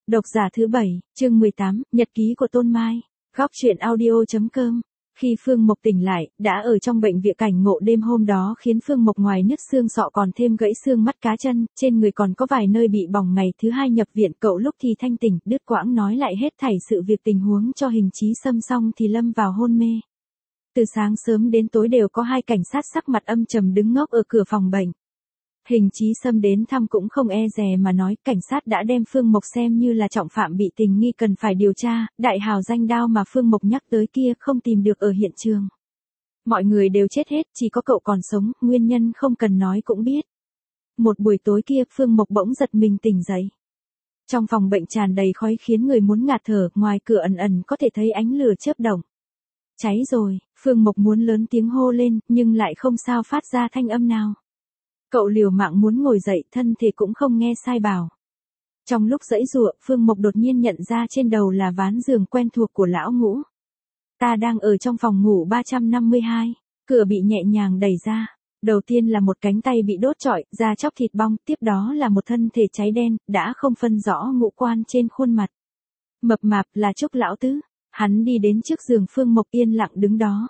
Độc giả thứ 7, chương 18, Nhật ký của Tôn Mai. Góc truyện audio.com. Khi Phương Mộc tỉnh lại, đã ở trong bệnh viện. Cảnh ngộ đêm hôm đó khiến Phương Mộc ngoài nứt xương sọ còn thêm gãy xương mắt cá chân, trên người còn có vài nơi bị bỏng. Ngày thứ hai nhập viện, cậu lúc thì thanh tỉnh, đứt quãng nói lại hết thảy sự việc tình huống cho Hình Chí Sâm xong thì lâm vào hôn mê. Từ sáng sớm đến tối đều có hai cảnh sát sắc mặt âm trầm đứng ngốc ở cửa phòng bệnh. Hình Chí Sâm đến thăm cũng không e dè mà nói, cảnh sát đã đem Phương Mộc xem như là trọng phạm bị tình nghi cần phải điều tra, đại hào danh đao mà Phương Mộc nhắc tới kia không tìm được ở hiện trường. Mọi người đều chết hết, chỉ có cậu còn sống, nguyên nhân không cần nói cũng biết. Một buổi tối kia Phương Mộc bỗng giật mình tỉnh dậy. Trong phòng bệnh tràn đầy khói khiến người muốn ngạt thở, ngoài cửa ẩn ẩn có thể thấy ánh lửa chớp động. Cháy rồi, Phương Mộc muốn lớn tiếng hô lên, nhưng lại không sao phát ra thanh âm nào. Cậu liều mạng muốn ngồi dậy, thân thể cũng không nghe sai bảo. Trong lúc giãy giụa, Phương Mộc đột nhiên nhận ra trên đầu là ván giường quen thuộc của lão Ngũ. Ta đang ở trong phòng ngủ 352, cửa bị nhẹ nhàng đẩy ra. Đầu tiên là một cánh tay bị đốt trọi, da chóc thịt bong, tiếp đó là một thân thể cháy đen, đã không phân rõ ngũ quan trên khuôn mặt. Mập mạp là Trúc lão tứ, hắn đi đến trước giường Phương Mộc yên lặng đứng đó.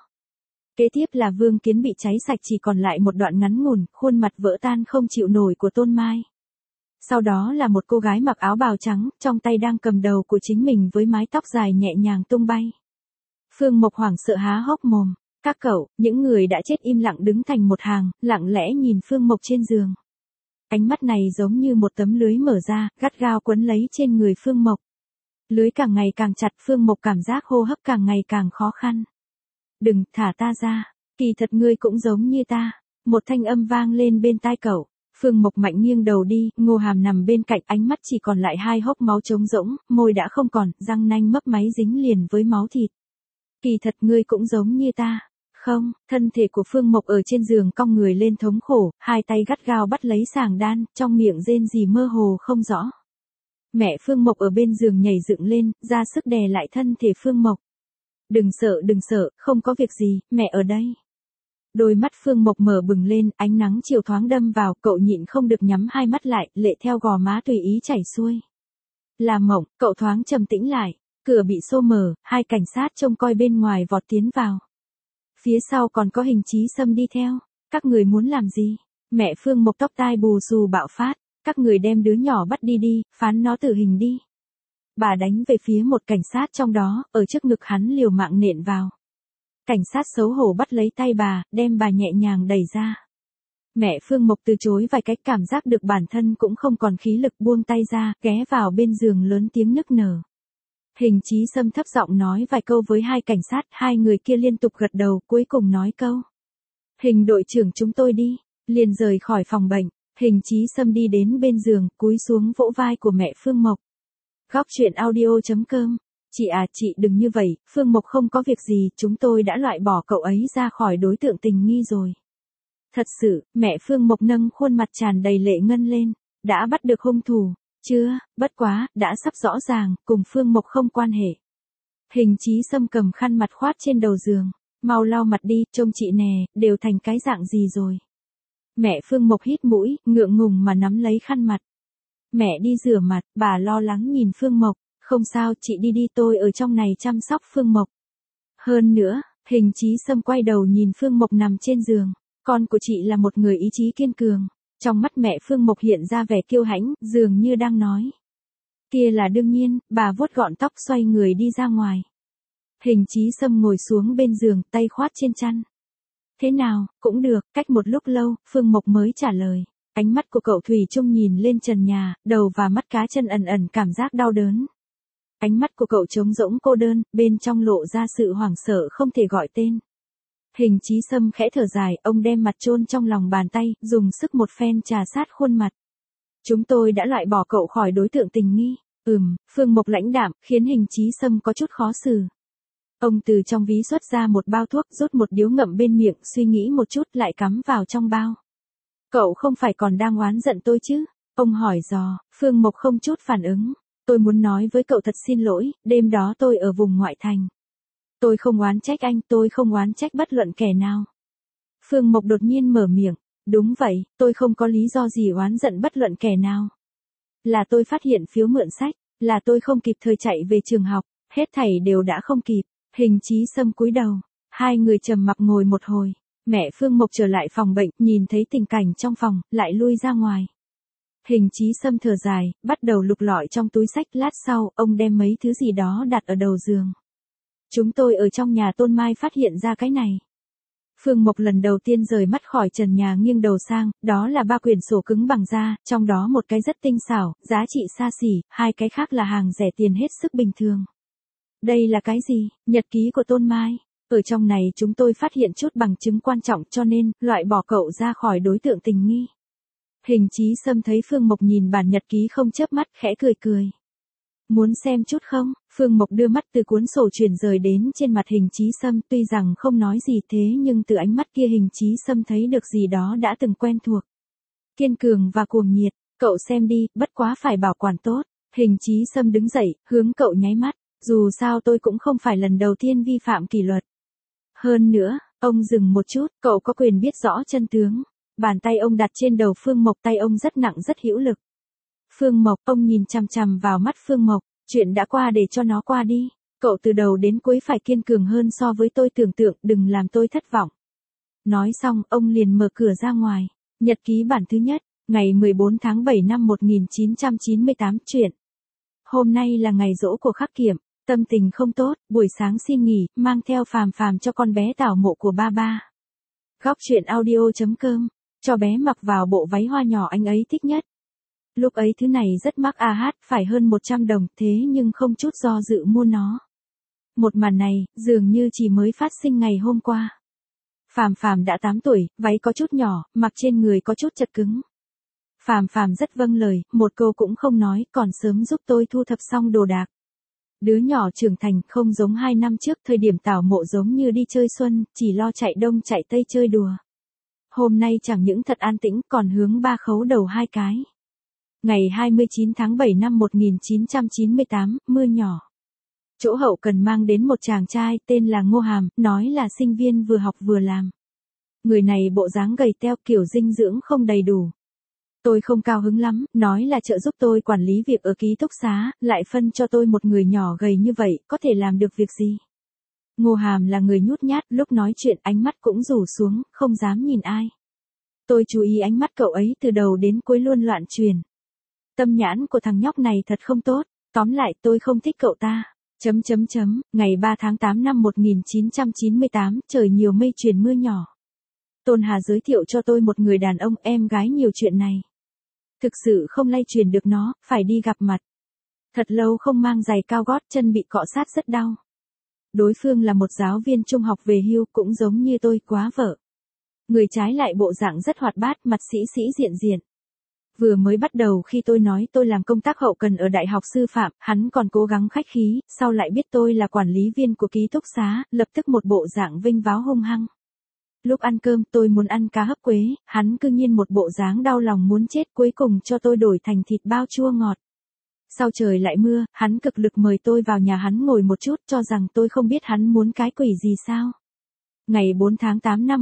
Kế tiếp là Vương Kiến bị cháy sạch, chỉ còn lại một đoạn ngắn ngủn, khuôn mặt vỡ tan không chịu nổi của Tôn Mai. Sau đó là một cô gái mặc áo bào trắng, trong tay đang cầm đầu của chính mình với mái tóc dài nhẹ nhàng tung bay. Phương Mộc hoảng sợ há hốc mồm, các cậu, những người đã chết im lặng đứng thành một hàng, lặng lẽ nhìn Phương Mộc trên giường. Ánh mắt này giống như một tấm lưới mở ra, gắt gao quấn lấy trên người Phương Mộc. Lưới càng ngày càng chặt, Phương Mộc cảm giác hô hấp càng ngày càng khó khăn. Đừng, thả ta ra, kỳ thật ngươi cũng giống như ta. Một thanh âm vang lên bên tai cậu. Phương Mộc mạnh nghiêng đầu đi, Ngô Hàm nằm bên cạnh, ánh mắt chỉ còn lại hai hốc máu trống rỗng, môi đã không còn, răng nanh mấp máy dính liền với máu thịt. Kỳ thật ngươi cũng giống như ta. Không, thân thể của Phương Mộc ở trên giường cong người lên thống khổ, hai tay gắt gao bắt lấy sàng đan, trong miệng rên rỉ mơ hồ không rõ. Mẹ Phương Mộc ở bên giường nhảy dựng lên, ra sức đè lại thân thể Phương Mộc. Đừng sợ, không có việc gì, mẹ ở đây. Đôi mắt Phương Mộc mở bừng lên, ánh nắng chiều thoáng đâm vào, cậu nhịn không được nhắm hai mắt lại, lệ theo gò má tùy ý chảy xuôi. Là mộng, cậu thoáng trầm tĩnh lại, cửa bị xô mở, hai cảnh sát trông coi bên ngoài vọt tiến vào. Phía sau còn có Hình Chí Sâm đi theo. Các người muốn làm gì? Mẹ Phương Mộc tóc tai bù xù bạo phát. Các người đem đứa nhỏ bắt đi, phán nó tử hình đi. Bà đánh về phía một cảnh sát trong đó, ở trước ngực hắn liều mạng nện vào. Cảnh sát xấu hổ bắt lấy tay bà, đem bà nhẹ nhàng đẩy ra. Mẹ Phương Mộc từ chối vài cách, cảm giác được bản thân cũng không còn khí lực, buông tay ra, ghé vào bên giường lớn tiếng nức nở. Hình Chí Sâm thấp giọng nói vài câu với hai cảnh sát, hai người kia liên tục gật đầu, cuối cùng nói câu. Hình đội trưởng chúng tôi đi, liền rời khỏi phòng bệnh. Hình Chí Sâm đi đến bên giường, cúi xuống vỗ vai của mẹ Phương Mộc. Góc truyện audio.com. Chị à, chị đừng như vậy, Phương Mộc không có việc gì, chúng tôi đã loại bỏ cậu ấy ra khỏi đối tượng tình nghi rồi. Thật sự, mẹ Phương Mộc nâng khuôn mặt tràn đầy lệ ngân lên, đã bắt được hung thủ, chưa, bất quá, đã sắp rõ ràng, cùng Phương Mộc không quan hệ. Hình Chí Sâm cầm khăn mặt khoát trên đầu giường, mau lau mặt đi, trông chị nè, đều thành cái dạng gì rồi. Mẹ Phương Mộc hít mũi, ngượng ngùng mà nắm lấy khăn mặt. Mẹ đi rửa mặt, bà lo lắng nhìn Phương Mộc, không sao, chị đi, tôi ở trong này chăm sóc Phương Mộc. Hơn nữa, Hình Chí Sâm quay đầu nhìn Phương Mộc nằm trên giường, con của chị là một người ý chí kiên cường. Trong mắt mẹ Phương Mộc hiện ra vẻ kiêu hãnh, dường như đang nói. Kia là đương nhiên, bà vuốt gọn tóc xoay người đi ra ngoài. Hình Chí Sâm ngồi xuống bên giường, tay khoát trên chăn. Thế nào, cũng được, cách một lúc lâu, Phương Mộc mới trả lời. Ánh mắt của cậu thủy chung nhìn lên trần nhà, đầu và mắt cá chân ẩn ẩn cảm giác đau đớn. Ánh mắt của cậu trống rỗng cô đơn, bên trong lộ ra sự hoảng sợ không thể gọi tên. Hình Chí Sâm khẽ thở dài, ông đem mặt chôn trong lòng bàn tay, dùng sức một phen trà sát khuôn mặt. Chúng tôi đã loại bỏ cậu khỏi đối tượng tình nghi. Phương Mộc lãnh đạm, khiến Hình Chí Sâm có chút khó xử. Ông từ trong ví xuất ra một bao thuốc, rút một điếu ngậm bên miệng, suy nghĩ một chút lại cắm vào trong bao. Cậu không phải còn đang oán giận tôi chứ? Ông hỏi dò. Phương Mộc không chút phản ứng. Tôi muốn nói với cậu thật xin lỗi, đêm đó tôi ở vùng ngoại thành. Tôi không oán trách anh, tôi không oán trách bất luận kẻ nào. Phương Mộc đột nhiên mở miệng. Đúng vậy, tôi không có lý do gì oán giận bất luận kẻ nào. Là tôi phát hiện phiếu mượn sách, Là tôi không kịp thời chạy về trường học, hết thảy đều đã không kịp. Hình Chí Sâm cúi đầu, hai người trầm mặc ngồi một hồi. Mẹ Phương Mộc trở lại phòng bệnh, nhìn thấy tình cảnh trong phòng, lại lui ra ngoài. Hình Chí Sâm thở dài, bắt đầu lục lọi trong túi xách, lát sau, ông đem mấy thứ gì đó đặt ở đầu giường. Chúng tôi ở trong nhà Tôn Mai phát hiện ra cái này. Phương Mộc lần đầu tiên rời mắt khỏi trần nhà, nghiêng đầu sang, đó là 3 quyển sổ cứng bằng da, trong đó một cái rất tinh xảo, giá trị xa xỉ, hai cái khác là hàng rẻ tiền hết sức bình thường. Đây là cái gì? Nhật ký của Tôn Mai. Ở trong này chúng tôi phát hiện chút bằng chứng quan trọng, cho nên, loại bỏ cậu ra khỏi đối tượng tình nghi. Hình Chí Sâm thấy Phương Mộc nhìn bản nhật ký không chớp mắt, khẽ cười cười. Muốn xem chút không? Phương Mộc đưa mắt từ cuốn sổ chuyển rời đến trên mặt Hình Chí Sâm, tuy rằng không nói gì thế nhưng từ ánh mắt kia Hình Chí Sâm thấy được gì đó đã từng quen thuộc. Kiên cường và cuồng nhiệt, cậu xem đi, bất quá phải bảo quản tốt. Hình Chí Sâm đứng dậy, hướng cậu nháy mắt, dù sao tôi cũng không phải lần đầu tiên vi phạm kỷ luật. Hơn nữa, ông dừng một chút, cậu có quyền biết rõ chân tướng. Bàn tay ông đặt trên đầu Phương Mộc, tay ông rất nặng rất hữu lực. Phương Mộc, ông nhìn chằm chằm vào mắt Phương Mộc, chuyện đã qua để cho nó qua đi. Cậu từ đầu đến cuối phải kiên cường hơn so với tôi tưởng tượng, đừng làm tôi thất vọng. Nói xong, ông liền mở cửa ra ngoài. Nhật ký bản thứ nhất, ngày 14 tháng 7 năm 1998, truyện. Hôm nay là ngày giỗ của Khắc Kiểm, tâm tình không tốt, buổi sáng xin nghỉ, mang theo Phàm Phàm cho con bé tảo mộ của ba ba. Góc truyện audio.com, cho bé mặc vào bộ váy hoa nhỏ anh ấy thích nhất. Lúc ấy thứ này rất mắc phải hơn 100 đồng, thế nhưng không chút do dự mua nó. Một màn này, dường như chỉ mới phát sinh ngày hôm qua. Phàm Phàm đã 8 tuổi, váy có chút nhỏ, mặc trên người có chút chật cứng. Phàm Phàm rất vâng lời, một câu cũng không nói, còn sớm giúp tôi thu thập xong đồ đạc. Đứa nhỏ trưởng thành, không giống 2 năm trước, thời điểm tảo mộ giống như đi chơi xuân, chỉ lo chạy đông chạy tây chơi đùa. Hôm nay chẳng những thật an tĩnh, còn hướng ba khấu đầu 2 cái. Ngày 29 tháng 7 năm 1998, mưa nhỏ. Chỗ hậu cần mang đến một chàng trai tên là Ngô Hàm, nói là sinh viên vừa học vừa làm. Người này bộ dáng gầy teo, kiểu dinh dưỡng không đầy đủ. Tôi không cao hứng lắm, nói là trợ giúp tôi quản lý việc ở ký túc xá, lại phân cho tôi một người nhỏ gầy như vậy, có thể làm được việc gì? Ngô Hàm là người nhút nhát, lúc nói chuyện ánh mắt cũng rủ xuống, không dám nhìn ai. Tôi chú ý ánh mắt cậu ấy từ đầu đến cuối luôn loạn truyền. Tâm nhãn của thằng nhóc này thật không tốt, tóm lại tôi không thích cậu ta. Ngày 3 tháng 8 năm 1998, trời nhiều mây chuyển mưa nhỏ. Tôn Hà giới thiệu cho tôi một người đàn ông, em gái nhiều chuyện này. Thực sự không lay truyền được nó, phải đi gặp mặt. Thật lâu không mang giày cao gót, chân bị cọ sát rất đau. Đối phương là một giáo viên trung học về hưu, cũng giống như tôi, quá vợ. Người trái lại bộ dạng rất hoạt bát, mặt sĩ sĩ diện diện. Vừa mới bắt đầu khi tôi nói tôi làm công tác hậu cần ở Đại học Sư phạm, hắn còn cố gắng khách khí, sau lại biết tôi là quản lý viên của ký túc xá, lập tức một bộ dạng vinh váo hung hăng. Lúc ăn cơm tôi muốn ăn cá hấp quế, hắn cư nhiên một bộ dáng đau lòng muốn chết, cuối cùng cho tôi đổi thành thịt bao chua ngọt. Sau trời lại mưa, hắn cực lực mời tôi vào nhà hắn ngồi một chút, cho rằng tôi không biết hắn muốn cái quỷ gì sao. Ngày 4 tháng 8 năm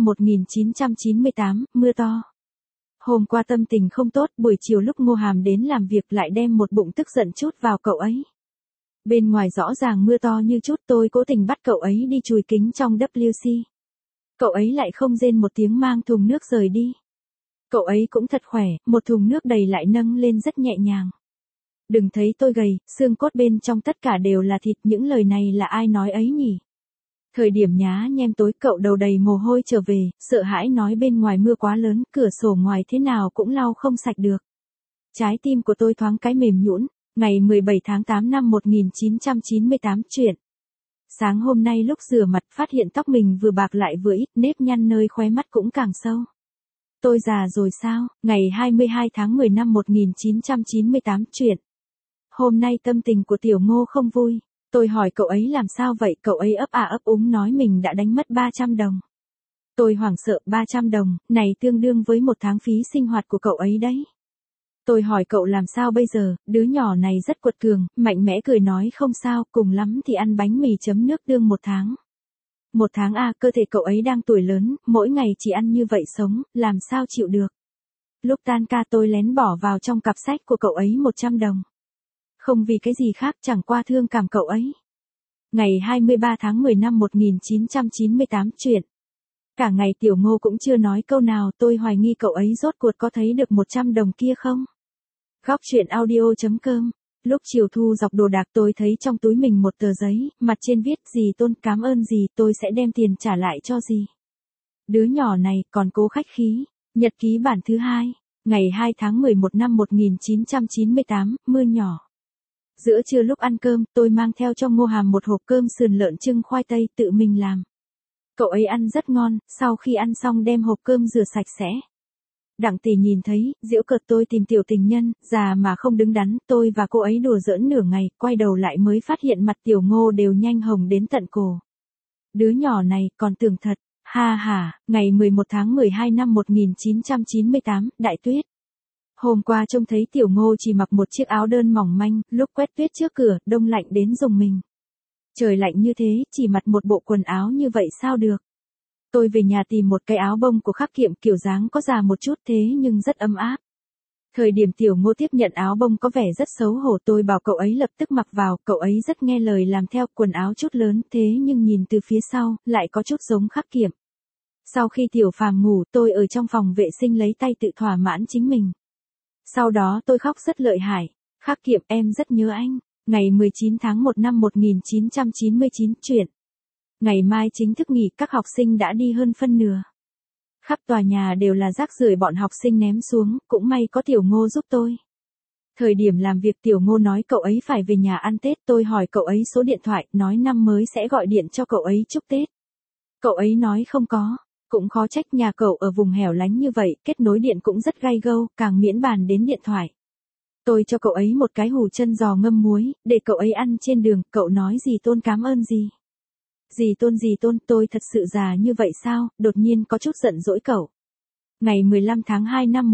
1998, mưa to. Hôm qua tâm tình không tốt, buổi chiều lúc Ngô Hàm đến làm việc lại đem một bụng tức giận chút vào cậu ấy. Bên ngoài rõ ràng mưa to như chút, tôi cố tình bắt cậu ấy đi chùi kính trong WC. Cậu ấy lại không rên một tiếng, mang thùng nước rời đi. Cậu ấy cũng thật khỏe, một thùng nước đầy lại nâng lên rất nhẹ nhàng. Đừng thấy tôi gầy, xương cốt bên trong tất cả đều là thịt, những lời này là ai nói ấy nhỉ? Thời điểm nhá nhem tối, cậu đầu đầy mồ hôi trở về, sợ hãi nói bên ngoài mưa quá lớn, cửa sổ ngoài thế nào cũng lau không sạch được. Trái tim của tôi thoáng cái mềm nhũn. Ngày 17 tháng 8 năm 1998, truyện. Sáng hôm nay lúc rửa mặt phát hiện tóc mình vừa bạc lại vừa ít, nếp nhăn nơi khóe mắt cũng càng sâu. Tôi già rồi sao? Ngày 22 tháng 10 năm 1998, truyện. Hôm nay tâm tình của Tiểu Ngô không vui. Tôi hỏi cậu ấy làm sao vậy, cậu ấy ấp ấp úng nói mình đã đánh mất 300 đồng. Tôi hoảng sợ, 300 đồng, này tương đương với một tháng phí sinh hoạt của cậu ấy đấy. Tôi hỏi cậu làm sao bây giờ, đứa nhỏ này rất quật cường, mạnh mẽ cười nói không sao, cùng lắm thì ăn bánh mì chấm nước đương 1 tháng. 1 tháng cơ thể cậu ấy đang tuổi lớn, mỗi ngày chỉ ăn như vậy sống, làm sao chịu được. Lúc tan ca tôi lén bỏ vào trong cặp sách của cậu ấy 100 đồng. Không vì cái gì khác, chẳng qua thương cảm cậu ấy. Ngày 23 tháng 10 năm 1998 chuyện. Cả ngày Tiểu Ngô cũng chưa nói câu nào, tôi hoài nghi cậu ấy rốt cuộc có thấy được 100 đồng kia không? Góc chuyện audio.com. Lúc chiều thu dọc đồ đạc tôi thấy trong túi mình một tờ giấy, mặt trên viết gì Tôn cảm ơn gì, tôi sẽ đem tiền trả lại cho gì. Đứa nhỏ này còn cố khách khí. Nhật ký bản thứ 2, ngày 2 tháng 11 năm 1998, mưa nhỏ. Giữa trưa lúc ăn cơm, tôi mang theo cho Ngô Hàm một hộp cơm sườn lợn trưng khoai tây tự mình làm. Cậu ấy ăn rất ngon, sau khi ăn xong đem hộp cơm rửa sạch sẽ. Đặng Tỷ nhìn thấy, giễu cợt tôi tìm tiểu tình nhân, già mà không đứng đắn, tôi và cô ấy đùa giỡn nửa ngày, quay đầu lại mới phát hiện mặt Tiểu Ngô đều nhanh hồng đến tận cổ. Đứa nhỏ này còn tưởng thật, ha ha, ngày 11 tháng 12 năm 1998, đại tuyết. Hôm qua trông thấy Tiểu Ngô chỉ mặc một chiếc áo đơn mỏng manh, lúc quét tuyết trước cửa, đông lạnh đến rùng mình. Trời lạnh như thế, chỉ mặc một bộ quần áo như vậy sao được. Tôi về nhà tìm một cái áo bông của Khắc Kiệm kiểu dáng có già một chút thế nhưng rất ấm áp. Thời điểm Tiểu Ngô tiếp nhận áo bông có vẻ rất xấu hổ, tôi bảo cậu ấy lập tức mặc vào, cậu ấy rất nghe lời làm theo, quần áo chút lớn thế nhưng nhìn từ phía sau, lại có chút giống Khắc Kiệm. Sau khi Tiểu Phàm ngủ, tôi ở trong phòng vệ sinh lấy tay tự thỏa mãn chính mình. Sau đó tôi khóc rất lợi hại. Khắc Kiệm, em rất nhớ anh. Ngày 19 tháng 1 năm 1999 chuyện. Ngày mai chính thức nghỉ, các học sinh đã đi hơn phân nửa. Khắp tòa nhà đều là rác rưởi bọn học sinh ném xuống, cũng may có Tiểu Ngô giúp tôi. Thời điểm làm việc Tiểu Ngô nói cậu ấy phải về nhà ăn Tết, tôi hỏi cậu ấy số điện thoại, nói năm mới sẽ gọi điện cho cậu ấy chúc Tết. Cậu ấy nói không có. Cũng khó trách, nhà cậu ở vùng hẻo lánh như vậy, kết nối điện cũng rất gay gâu, càng miễn bàn đến điện thoại. Tôi cho cậu ấy một cái hủ chân giò ngâm muối, để cậu ấy ăn trên đường, cậu nói gì Tôn cảm ơn gì. Gì Tôn, tôi thật sự già như vậy sao, đột nhiên có chút giận dỗi cậu. Ngày 15 tháng 2 năm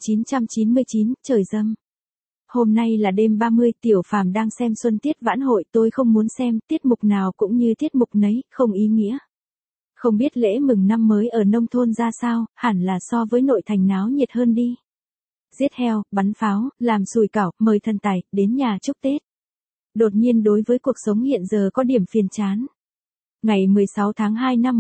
1999, trời râm. Hôm nay là đêm 30, Tiểu Phàm đang xem Xuân Tiết Vãn Hội, tôi không muốn xem, tiết mục nào cũng như tiết mục nấy, không ý nghĩa. Không biết lễ mừng năm mới ở nông thôn ra sao, hẳn là so với nội thành náo nhiệt hơn đi. Giết heo, bắn pháo, làm sùi cảo, mời thần tài, đến nhà chúc Tết. Đột nhiên đối với cuộc sống hiện giờ có điểm phiền chán. Ngày 16 tháng 2 năm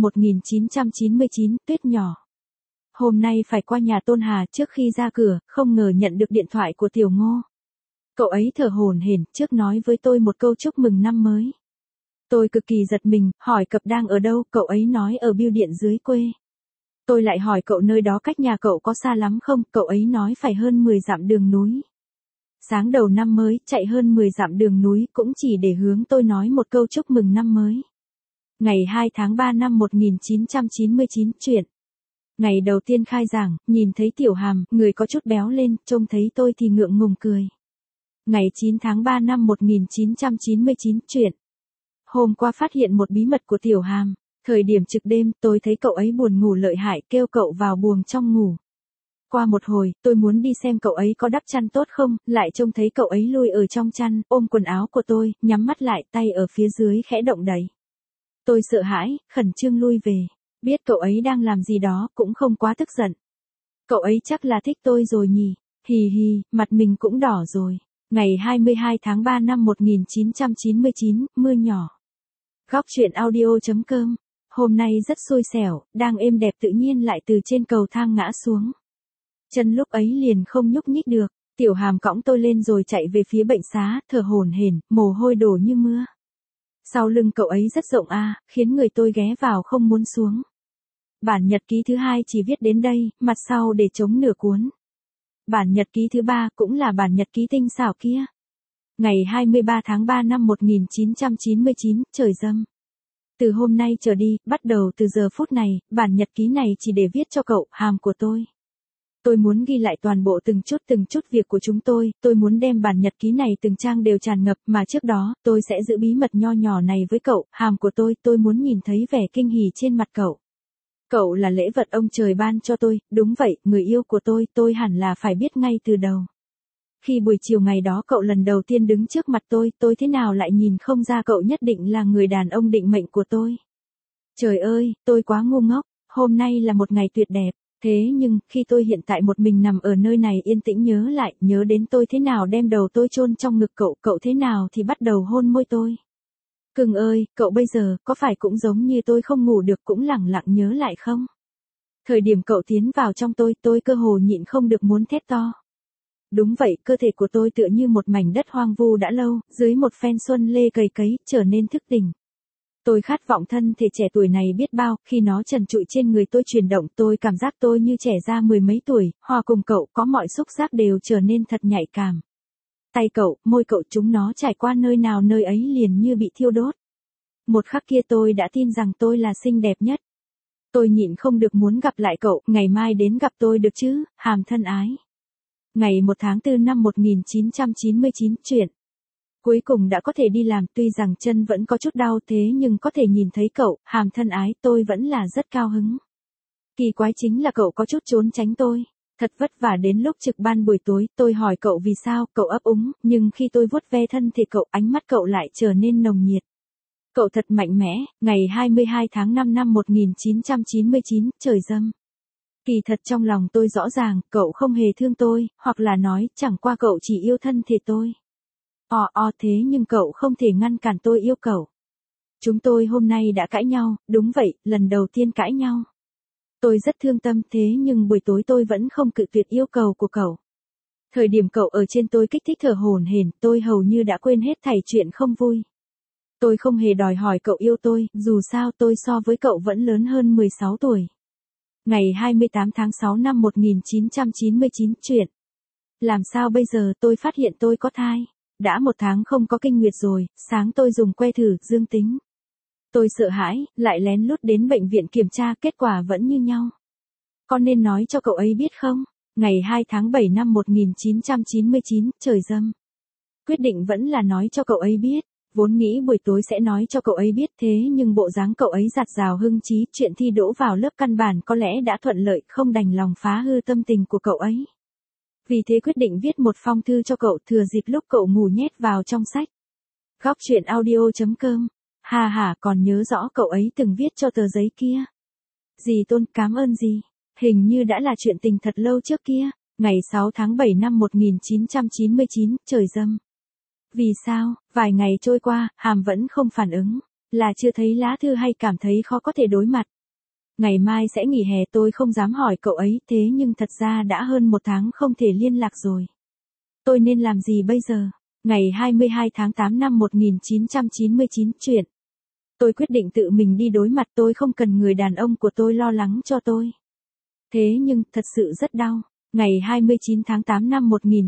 1999, tuyết nhỏ. Hôm nay phải qua nhà Tôn Hà, trước khi ra cửa, không ngờ nhận được điện thoại của Tiểu Ngô. Cậu ấy thở hổn hển, trước nói với tôi một câu chúc mừng năm mới. Tôi cực kỳ giật mình, hỏi cậu đang ở đâu, cậu ấy nói ở bưu điện dưới quê. Tôi lại hỏi cậu nơi đó cách nhà cậu có xa lắm không, cậu ấy nói phải hơn 10 dặm đường núi. Sáng đầu năm mới, chạy hơn 10 dặm đường núi cũng chỉ để hướng tôi nói một câu chúc mừng năm mới. Ngày 2 tháng 3 năm 1999 chuyện. Ngày đầu tiên khai giảng, nhìn thấy Tiểu Hàm, người có chút béo lên, trông thấy tôi thì ngượng ngùng cười. Ngày 9 tháng 3 năm 1999 chuyện. Hôm qua phát hiện một bí mật của Tiểu Hàm. Thời điểm trực đêm, tôi thấy cậu ấy buồn ngủ lợi hại, kêu cậu vào buồng trong ngủ. Qua một hồi, tôi muốn đi xem cậu ấy có đắp chăn tốt không, lại trông thấy cậu ấy lui ở trong chăn, ôm quần áo của tôi, nhắm mắt lại, tay ở phía dưới khẽ động đẩy. Tôi sợ hãi, khẩn trương lui về. Biết cậu ấy đang làm gì đó, cũng không quá tức giận. Cậu ấy chắc là thích tôi rồi nhỉ. Hì hì, mặt mình cũng đỏ rồi. Ngày 22 tháng 3 năm 1999, mưa nhỏ. Góc chuyện audio.com. Hôm nay rất xui xẻo, đang êm đẹp tự nhiên lại từ trên cầu thang ngã xuống. Chân lúc ấy liền không nhúc nhích được. Tiểu Hàm cõng tôi lên rồi chạy về phía bệnh xá, thở hổn hển, mồ hôi đổ như mưa. Sau lưng cậu ấy rất rộng khiến người tôi ghé vào không muốn xuống. Bản nhật ký thứ 2 chỉ viết đến đây, mặt sau để chống nửa cuốn. Bản nhật ký thứ 3 cũng là bản nhật ký tinh xảo kia. Ngày 23 tháng 3 năm 1999, trời râm. Từ hôm nay trở đi, bắt đầu từ giờ phút này, bản nhật ký này chỉ để viết cho cậu, Hàm của tôi. Tôi muốn ghi lại toàn bộ từng chút việc của chúng tôi muốn đem bản nhật ký này từng trang đều tràn ngập, mà trước đó, tôi sẽ giữ bí mật nho nhỏ này với cậu, Hàm của tôi muốn nhìn thấy vẻ kinh hỉ trên mặt cậu. Cậu là lễ vật ông trời ban cho tôi, đúng vậy, người yêu của tôi hẳn là phải biết ngay từ đầu. Khi buổi chiều ngày đó cậu lần đầu tiên đứng trước mặt tôi thế nào lại nhìn không ra cậu nhất định là người đàn ông định mệnh của tôi. Trời ơi, tôi quá ngu ngốc, hôm nay là một ngày tuyệt đẹp. Thế nhưng, khi tôi hiện tại một mình nằm ở nơi này yên tĩnh nhớ lại, nhớ đến tôi thế nào đem đầu tôi chôn trong ngực cậu, cậu thế nào thì bắt đầu hôn môi tôi. Cưng ơi, cậu bây giờ, có phải cũng giống như tôi không ngủ được cũng lẳng lặng nhớ lại không? Thời điểm cậu tiến vào trong tôi cơ hồ nhịn không được muốn thét to. Đúng vậy, cơ thể của tôi tựa như một mảnh đất hoang vu đã lâu, dưới một phen xuân lê cày cấy, trở nên thức tỉnh. Tôi khát vọng thân thể trẻ tuổi này biết bao, khi nó trần trụi trên người tôi chuyển động, tôi cảm giác tôi như trẻ ra mười mấy tuổi, hòa cùng cậu, có mọi xúc giác đều trở nên thật nhạy cảm. Tay cậu, môi cậu chúng nó trải qua nơi nào nơi ấy liền như bị thiêu đốt. Một khắc kia tôi đã tin rằng tôi là xinh đẹp nhất. Tôi nhịn không được muốn gặp lại cậu, ngày mai đến gặp tôi được chứ, Hàm thân ái. Ngày 1 tháng 4 năm 1999 chuyện. Cuối cùng đã có thể đi làm, tuy rằng chân vẫn có chút đau thế nhưng có thể nhìn thấy cậu, Hàm thân ái, tôi vẫn là rất cao hứng. Kỳ quái chính là cậu có chút trốn tránh tôi. Thật vất vả đến lúc trực ban buổi tối, tôi hỏi cậu vì sao, cậu ấp úng, nhưng khi tôi vuốt ve thân thì cậu, ánh mắt cậu lại trở nên nồng nhiệt. Cậu thật mạnh mẽ, ngày 22 tháng 5 năm 1999, trời râm. Kỳ thật trong lòng tôi rõ ràng, cậu không hề thương tôi, hoặc là nói, chẳng qua cậu chỉ yêu thân thể tôi. Thế nhưng cậu không thể ngăn cản tôi yêu cậu. Chúng tôi hôm nay đã cãi nhau, đúng vậy, lần đầu tiên cãi nhau. Tôi rất thương tâm thế nhưng buổi tối tôi vẫn không cự tuyệt yêu cầu của cậu. Thời điểm cậu ở trên tôi kích thích thở hổn hển, tôi hầu như đã quên hết thảy chuyện không vui. Tôi không hề đòi hỏi cậu yêu tôi, dù sao tôi so với cậu vẫn lớn hơn 16 tuổi. Ngày 28 tháng 6 năm 1999 chuyện. Làm sao bây giờ tôi phát hiện tôi có thai. Đã 1 tháng không có kinh nguyệt rồi, sáng tôi dùng que thử, dương tính. Tôi sợ hãi, lại lén lút đến bệnh viện kiểm tra, kết quả vẫn như nhau. Con nên nói cho cậu ấy biết không? Ngày 2 tháng 7 năm 1999, trời râm. Quyết định vẫn là nói cho cậu ấy biết. Vốn nghĩ buổi tối sẽ nói cho cậu ấy biết thế nhưng bộ dáng cậu ấy dạt dào hưng trí, chuyện thi đỗ vào lớp căn bản có lẽ đã thuận lợi, không đành lòng phá hư tâm tình của cậu ấy. Vì thế quyết định viết một phong thư cho cậu, thừa dịp lúc cậu ngủ nhét vào trong sách. Góc truyện audio.com. Còn nhớ rõ cậu ấy từng viết cho tờ giấy kia. Dì Tôn, cảm ơn dì. Hình như đã là chuyện tình thật lâu trước kia. Ngày 6 tháng 7 năm 1999, trời râm. Vì sao, vài ngày trôi qua, Hàm vẫn không phản ứng, là chưa thấy lá thư hay cảm thấy khó có thể đối mặt. Ngày mai sẽ nghỉ hè, tôi không dám hỏi cậu ấy, thế nhưng thật ra đã hơn 1 tháng không thể liên lạc rồi. Tôi nên làm gì bây giờ? Ngày 22 tháng 8 năm 1999 chuyện. Tôi quyết định tự mình đi đối mặt, tôi không cần người đàn ông của tôi lo lắng cho tôi. Thế nhưng, thật sự rất đau. Ngày 29 tháng 8 năm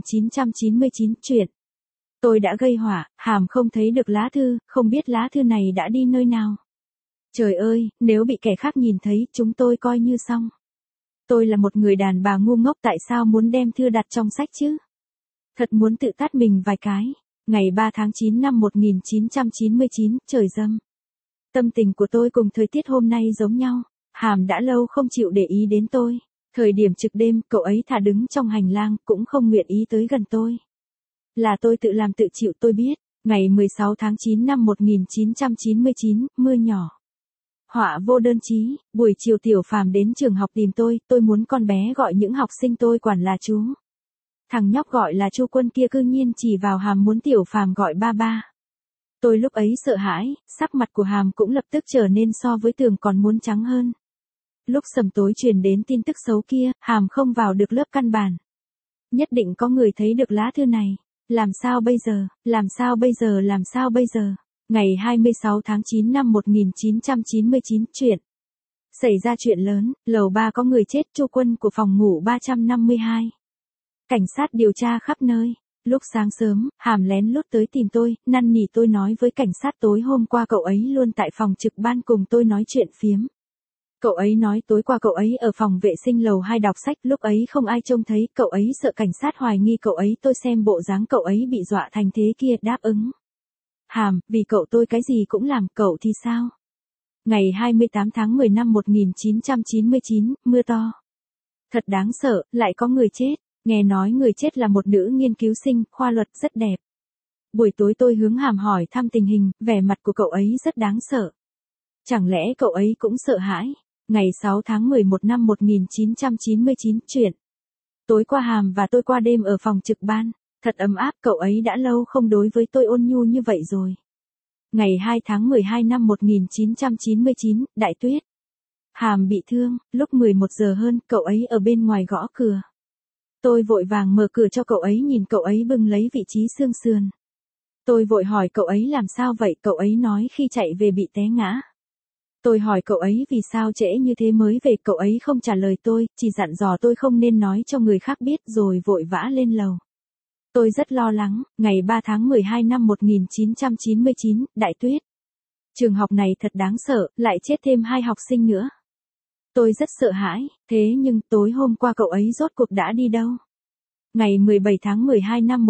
1999 chuyện. Tôi đã gây họa, Hàm không thấy được lá thư, không biết lá thư này đã đi nơi nào. Trời ơi, nếu bị kẻ khác nhìn thấy, chúng tôi coi như xong. Tôi là một người đàn bà ngu ngốc, tại sao muốn đem thư đặt trong sách chứ? Thật muốn tự tát mình vài cái. Ngày 3 tháng 9 năm 1999, trời râm. Tâm tình của tôi cùng thời tiết hôm nay giống nhau. Hàm đã lâu không chịu để ý đến tôi. Thời điểm trực đêm, cậu ấy thả đứng trong hành lang, cũng không nguyện ý tới gần tôi. Là tôi tự làm tự chịu, tôi biết. Ngày 16 tháng 9 năm 1999, mưa nhỏ. Họa vô đơn chí, buổi chiều Tiểu Phàm đến trường học tìm tôi muốn con bé gọi những học sinh tôi quản là chú. Thằng nhóc gọi là Chu Quân kia cư nhiên chỉ vào Hàm muốn Tiểu Phàm gọi ba ba. Tôi lúc ấy sợ hãi, sắc mặt của Hàm cũng lập tức trở nên so với tường còn muốn trắng hơn. Lúc sầm tối truyền đến tin tức xấu kia, Hàm không vào được lớp căn bản. Nhất định có người thấy được lá thư này. Làm sao bây giờ, làm sao bây giờ, làm sao bây giờ? Ngày 26 tháng 9 năm 1999 chuyện. Xảy ra chuyện lớn, lầu 3 có người chết, Chu Quân của phòng ngủ 352. Cảnh sát điều tra khắp nơi. Lúc sáng sớm, Hàm lén lút tới tìm tôi, năn nỉ tôi nói với cảnh sát tối hôm qua cậu ấy luôn tại phòng trực ban cùng tôi nói chuyện phiếm. Cậu ấy nói tối qua cậu ấy ở phòng vệ sinh lầu 2 đọc sách, lúc ấy không ai trông thấy, cậu ấy sợ cảnh sát hoài nghi cậu ấy, tôi xem bộ dáng cậu ấy bị dọa thành thế kia, đáp ứng. Hàm, vì cậu tôi cái gì cũng làm, cậu thì sao? Ngày 28 tháng 10 năm 1999, mưa to. Thật đáng sợ, lại có người chết. Nghe nói người chết là một nữ nghiên cứu sinh, khoa luật, rất đẹp. Buổi tối tôi hướng Hàm hỏi thăm tình hình, vẻ mặt của cậu ấy rất đáng sợ. Chẳng lẽ cậu ấy cũng sợ hãi? Ngày 6 tháng 11 năm 1999 truyện. Tối qua Hàm và tôi qua đêm ở phòng trực ban. Thật ấm áp, cậu ấy đã lâu không đối với tôi ôn nhu như vậy rồi. Ngày 2 tháng 12 năm 1999, Đại Tuyết. Hàm bị thương, lúc 11 giờ hơn, cậu ấy ở bên ngoài gõ cửa. Tôi vội vàng mở cửa cho cậu ấy, nhìn cậu ấy bưng lấy vị trí xương sườn. Tôi vội hỏi cậu ấy làm sao vậy, cậu ấy nói khi chạy về bị té ngã. Tôi hỏi cậu ấy vì sao trễ như thế mới về, cậu ấy không trả lời tôi, chỉ dặn dò tôi không nên nói cho người khác biết rồi vội vã lên lầu. Tôi rất lo lắng. Ngày 3 tháng 12 năm 1999, Đại Tuyết. Trường học này thật đáng sợ, lại chết thêm 2 học sinh nữa. Tôi rất sợ hãi, thế nhưng tối hôm qua cậu ấy rốt cuộc đã đi đâu? Ngày 17 tháng 12 năm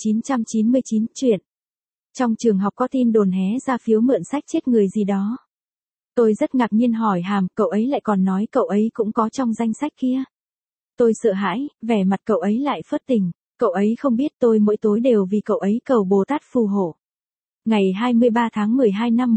1999 truyện. Trong trường học có tin đồn hé ra phiếu mượn sách chết người gì đó. Tôi rất ngạc nhiên hỏi Hàm, cậu ấy lại còn nói cậu ấy cũng có trong danh sách kia. Tôi sợ hãi, vẻ mặt cậu ấy lại phớt tình. Cậu ấy không biết tôi mỗi tối đều vì cậu ấy cầu Bồ Tát phù hộ. Ngày 23 tháng 12 năm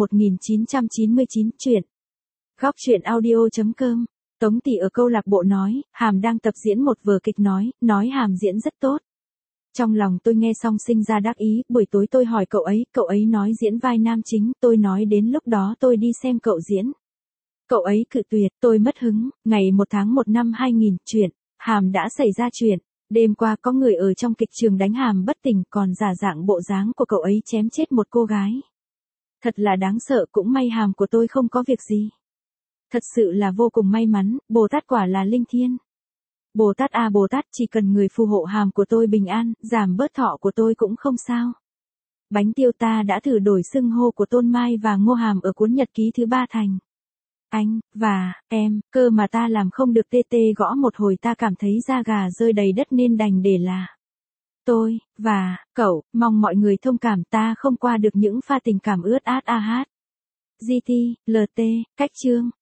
1999 truyện. Góc truyện audio.com. Tống Tỷ ở câu lạc bộ nói, Hàm đang tập diễn một vở kịch nói Hàm diễn rất tốt. Trong lòng tôi nghe xong sinh ra đắc ý, buổi tối tôi hỏi cậu ấy nói diễn vai nam chính, tôi nói đến lúc đó tôi đi xem cậu diễn. Cậu ấy cự tuyệt, tôi mất hứng. Ngày 1 tháng 1 năm 2000 truyện. Hàm đã xảy ra chuyện. Đêm qua có người ở trong kịch trường đánh Hàm bất tỉnh, còn giả dạng bộ dáng của cậu ấy chém chết một cô gái. Thật là đáng sợ, cũng may Hàm của tôi không có việc gì. Thật sự là vô cùng may mắn, Bồ Tát quả là linh thiêng. Bồ Tát à Bồ Tát, chỉ cần người phù hộ Hàm của tôi bình an, giảm bớt thọ của tôi cũng không sao. Bánh tiêu ta đã thử đổi xưng hô của Tôn Mai và Ngô Hàm ở cuốn nhật ký thứ 3 thành anh, và, em, cơ mà ta làm không được, tê tê gõ một hồi ta cảm thấy da gà rơi đầy đất nên đành để là tôi, và, cậu, mong mọi người thông cảm, ta không qua được những pha tình cảm ướt át a hát. GT, LT, cách chương.